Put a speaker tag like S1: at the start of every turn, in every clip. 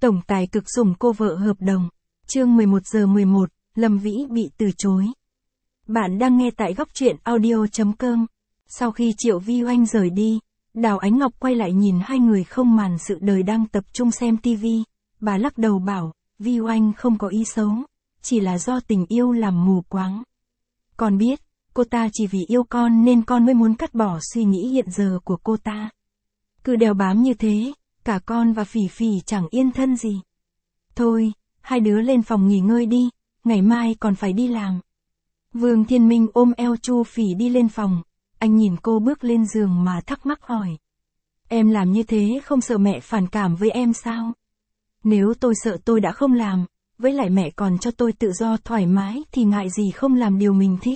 S1: Tổng tài cực sủng cô vợ hợp đồng. Chương 11 giờ 11, Lâm Vĩ bị từ chối. Bạn đang nghe tại góc truyện audio.com. Sau khi Triệu Vi Oanh rời đi, Đào Ánh Ngọc quay lại nhìn hai người không màn sự đời đang tập trung xem tivi. Bà lắc đầu bảo, Vi Oanh không có ý xấu, chỉ là do tình yêu làm mù quáng. Con biết, cô ta chỉ vì yêu con nên con mới muốn cắt bỏ suy nghĩ hiện giờ của cô ta. Cứ đeo bám như thế, cả con và Phỉ Phỉ chẳng yên thân gì. Thôi, hai đứa lên phòng nghỉ ngơi đi, ngày mai còn phải đi làm. Vương Thiên Minh ôm eo Chu Phỉ đi lên phòng, anh nhìn cô bước lên giường mà thắc mắc hỏi. Em làm như thế không sợ mẹ phản cảm với em sao? Nếu tôi sợ tôi đã không làm, với lại mẹ còn cho tôi tự do thoải mái thì ngại gì không làm điều mình thích.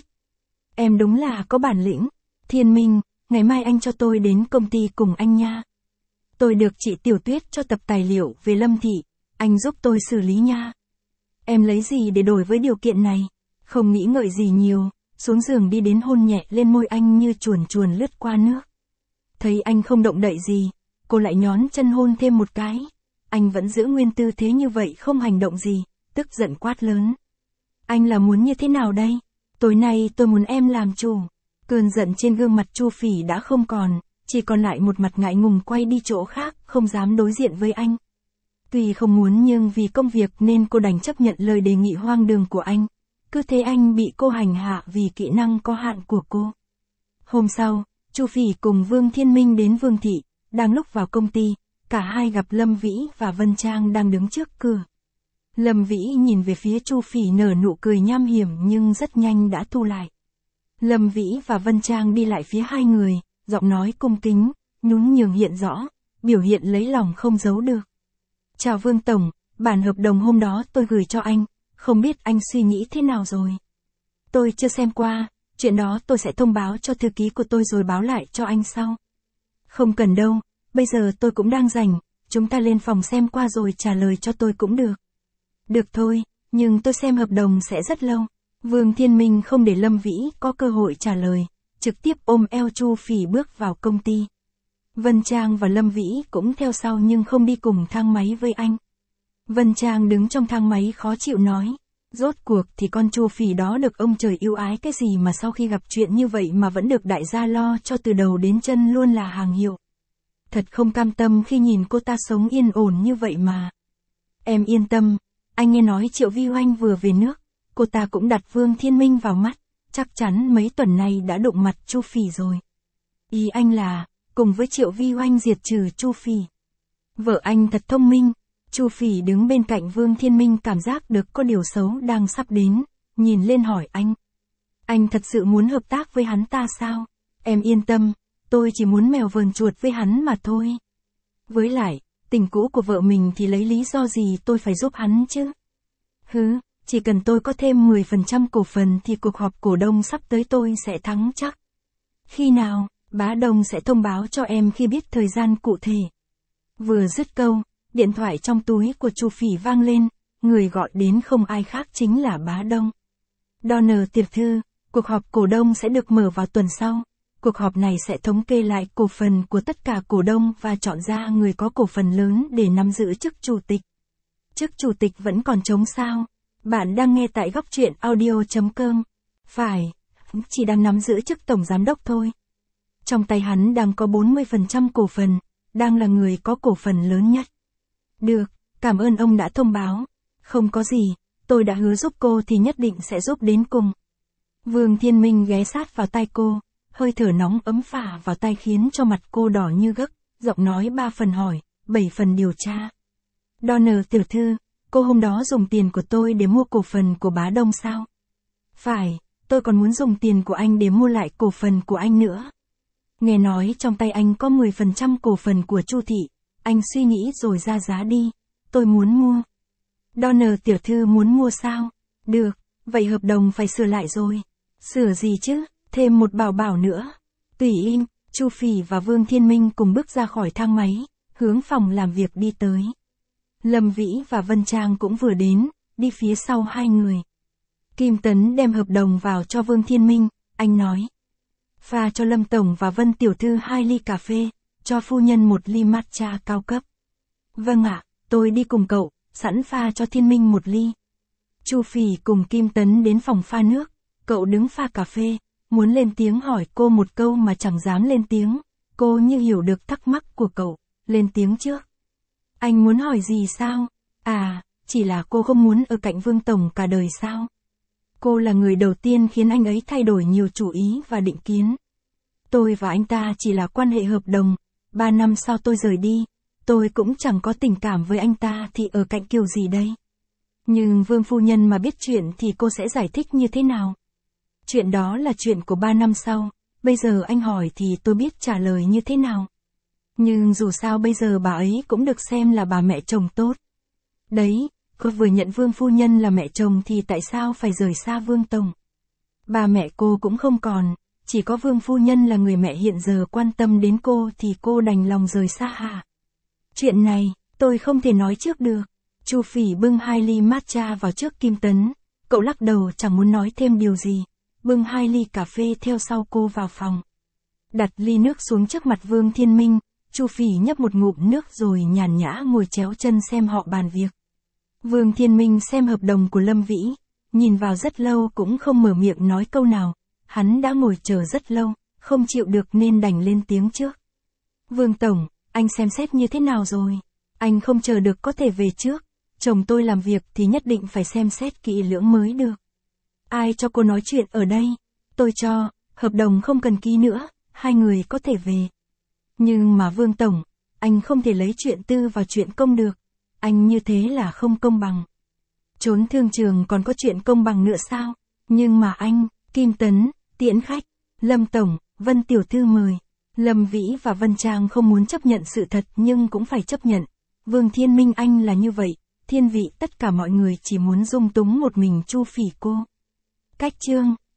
S1: Em đúng là có bản lĩnh. Thiên Minh, ngày mai anh cho tôi đến công ty cùng anh nha. Tôi được chị Tiểu Tuyết cho tập tài liệu về Lâm Thị, anh giúp tôi xử lý nha. Em lấy gì để đổi với điều kiện này? Không nghĩ ngợi gì nhiều, xuống giường đi đến hôn nhẹ lên môi anh như chuồn chuồn lướt qua nước. Thấy anh không động đậy gì, cô lại nhón chân hôn thêm một cái. Anh vẫn giữ nguyên tư thế như vậy không hành động gì, tức giận quát lớn. Anh là muốn như thế nào đây? Tối nay tôi muốn em làm chủ. Cơn giận trên gương mặt Chu Phỉ đã không còn, chỉ còn lại một mặt ngại ngùng quay đi chỗ khác, không dám đối diện với anh. Tuy không muốn nhưng vì công việc nên cô đành chấp nhận lời đề nghị hoang đường của anh. Cứ thế anh bị cô hành hạ vì kỹ năng có hạn của cô. Hôm sau, Chu Phỉ cùng Vương Thiên Minh đến Vương Thị, đang lúc vào công ty, cả hai gặp Lâm Vĩ và Vân Trang đang đứng trước cửa. Lâm Vĩ nhìn về phía Chu Phỉ nở nụ cười nham hiểm nhưng rất nhanh đã thu lại. Lâm Vĩ và Vân Trang đi lại phía hai người, giọng nói cung kính, nhún nhường hiện rõ, biểu hiện lấy lòng không giấu được. Chào Vương Tổng, bản hợp đồng hôm đó tôi gửi cho anh, không biết anh suy nghĩ thế nào rồi. Tôi chưa xem qua, chuyện đó tôi sẽ thông báo cho thư ký của tôi rồi báo lại cho anh sau. Không cần đâu, bây giờ tôi cũng đang rảnh, chúng ta lên phòng xem qua rồi trả lời cho tôi cũng được. Được thôi, nhưng tôi xem hợp đồng sẽ rất lâu. Vương Thiên Minh không để Lâm Vĩ có cơ hội trả lời, trực tiếp ôm eo Chu Phỉ bước vào công ty. Vân Trang và Lâm Vĩ cũng theo sau nhưng không đi cùng thang máy với anh. Vân Trang đứng trong thang máy khó chịu nói, rốt cuộc thì con Chu Phỉ đó được ông trời yêu ái cái gì mà sau khi gặp chuyện như vậy mà vẫn được đại gia lo cho từ đầu đến chân luôn là hàng hiệu. Thật không cam tâm khi nhìn cô ta sống yên ổn như vậy mà. Em yên tâm, anh nghe nói Triệu Vi Oanh vừa về nước, cô ta cũng đặt Vương Thiên Minh vào mắt, chắc chắn mấy tuần nay đã đụng mặt Chu Phỉ rồi. Ý anh là, cùng với Triệu Vi Oanh diệt trừ Chu Phỉ. Vợ anh thật thông minh. Chu Phỉ đứng bên cạnh Vương Thiên Minh cảm giác được có điều xấu đang sắp đến, nhìn lên hỏi anh. Anh thật sự muốn hợp tác với hắn ta sao? Em yên tâm, tôi chỉ muốn mèo vờn chuột với hắn mà thôi. Với lại, tình cũ của vợ mình thì lấy lý do gì tôi phải giúp hắn chứ? Hứ, chỉ cần tôi có thêm 10% cổ phần thì cuộc họp cổ đông sắp tới tôi sẽ thắng chắc. Khi nào, bá Đông sẽ thông báo cho em khi biết thời gian cụ thể. Vừa dứt câu, điện thoại trong túi của Chu Phỉ vang lên, người gọi đến không ai khác chính là bá Đông. Donner tiểu thư, cuộc họp cổ đông sẽ được mở vào tuần sau. Cuộc họp này sẽ thống kê lại cổ phần của tất cả cổ đông và chọn ra người có cổ phần lớn để nắm giữ chức chủ tịch. Chức chủ tịch vẫn còn trống sao? Bạn đang nghe tại góc truyện audio.com. Phải, chỉ đang nắm giữ chức tổng giám đốc thôi. Trong tay hắn đang có 40% cổ phần, đang là người có cổ phần lớn nhất. Được, cảm ơn ông đã thông báo. Không có gì, tôi đã hứa giúp cô thì nhất định sẽ giúp đến cùng. Vương Thiên Minh ghé sát vào tai cô, hơi thở nóng ấm phả vào tai khiến cho mặt cô đỏ như gấc, giọng nói 3 phần hỏi, 7 phần điều tra. Donner tiểu thư, cô hôm đó dùng tiền của tôi để mua cổ phần của bá Đông sao? Phải, tôi còn muốn dùng tiền của anh để mua lại cổ phần của anh nữa. Nghe nói trong tay anh có 10% cổ phần của Chu Thị, anh suy nghĩ rồi ra giá đi, tôi muốn mua. Donner tiểu thư muốn mua sao? Được, vậy hợp đồng phải sửa lại rồi. Sửa gì chứ, thêm một bảo bảo nữa. Tùy im, Chu Phỉ và Vương Thiên Minh cùng bước ra khỏi thang máy, hướng phòng làm việc đi tới. Lâm Vĩ và Vân Trang cũng vừa đến, đi phía sau hai người. Kim Tấn đem hợp đồng vào cho Vương Thiên Minh, anh nói. Pha cho Lâm Tổng và Vân Tiểu Thư 2 ly cà phê, cho phu nhân 1 ly matcha cao cấp. Vâng ạ, tôi đi cùng cậu, sẵn pha cho Thiên Minh một ly. Chu Phỉ cùng Kim Tấn đến phòng pha nước, cậu đứng pha cà phê, muốn lên tiếng hỏi cô một câu mà chẳng dám lên tiếng, cô như hiểu được thắc mắc của cậu, lên tiếng trước. Anh muốn hỏi gì sao? À, chỉ là cô không muốn ở cạnh Vương Tổng cả đời sao? Cô là người đầu tiên khiến anh ấy thay đổi nhiều chủ ý và định kiến. Tôi và anh ta chỉ là quan hệ hợp đồng, 3 năm sau tôi rời đi, tôi cũng chẳng có tình cảm với anh ta thì ở cạnh kiểu gì đây? Nhưng Vương phu nhân mà biết chuyện thì cô sẽ giải thích như thế nào? Chuyện đó là chuyện của 3 năm sau, bây giờ anh hỏi thì tôi biết trả lời như thế nào. Nhưng dù sao bây giờ bà ấy cũng được xem là bà mẹ chồng tốt. Đấy, cô vừa nhận Vương phu nhân là mẹ chồng thì tại sao phải rời xa Vương Tổng? Bà mẹ cô cũng không còn, chỉ có Vương phu nhân là người mẹ hiện giờ quan tâm đến cô thì cô đành lòng rời xa hả? Chuyện này, tôi không thể nói trước được. Chu Phỉ bưng 2 ly matcha vào trước Kim Tấn, cậu lắc đầu chẳng muốn nói thêm điều gì, bưng 2 ly cà phê theo sau cô vào phòng. Đặt ly nước xuống trước mặt Vương Thiên Minh, Chu Phỉ nhấp một ngụm nước rồi nhàn nhã ngồi chéo chân xem họ bàn việc. Vương Thiên Minh xem hợp đồng của Lâm Vĩ, nhìn vào rất lâu cũng không mở miệng nói câu nào, hắn đã ngồi chờ rất lâu, không chịu được nên đành lên tiếng trước. Vương Tổng, anh xem xét như thế nào rồi? Anh không chờ được có thể về trước, chồng tôi làm việc thì nhất định phải xem xét kỹ lưỡng mới được. Ai cho cô nói chuyện ở đây? Tôi cho, hợp đồng không cần ký nữa, 2 người có thể về. Nhưng mà Vương Tổng, anh không thể lấy chuyện tư vào chuyện công được, anh như thế là không công bằng. Trốn thương trường còn có chuyện công bằng nữa sao? Nhưng mà anh, Kim Tấn, tiễn khách, Lâm Tổng, Vân Tiểu Thư mời. Lâm Vĩ và Vân Trang không muốn chấp nhận sự thật nhưng cũng phải chấp nhận. Vương Thiên Minh anh là như vậy, thiên vị tất cả mọi người chỉ muốn dung túng một mình Chu Phỉ cô. Cách chương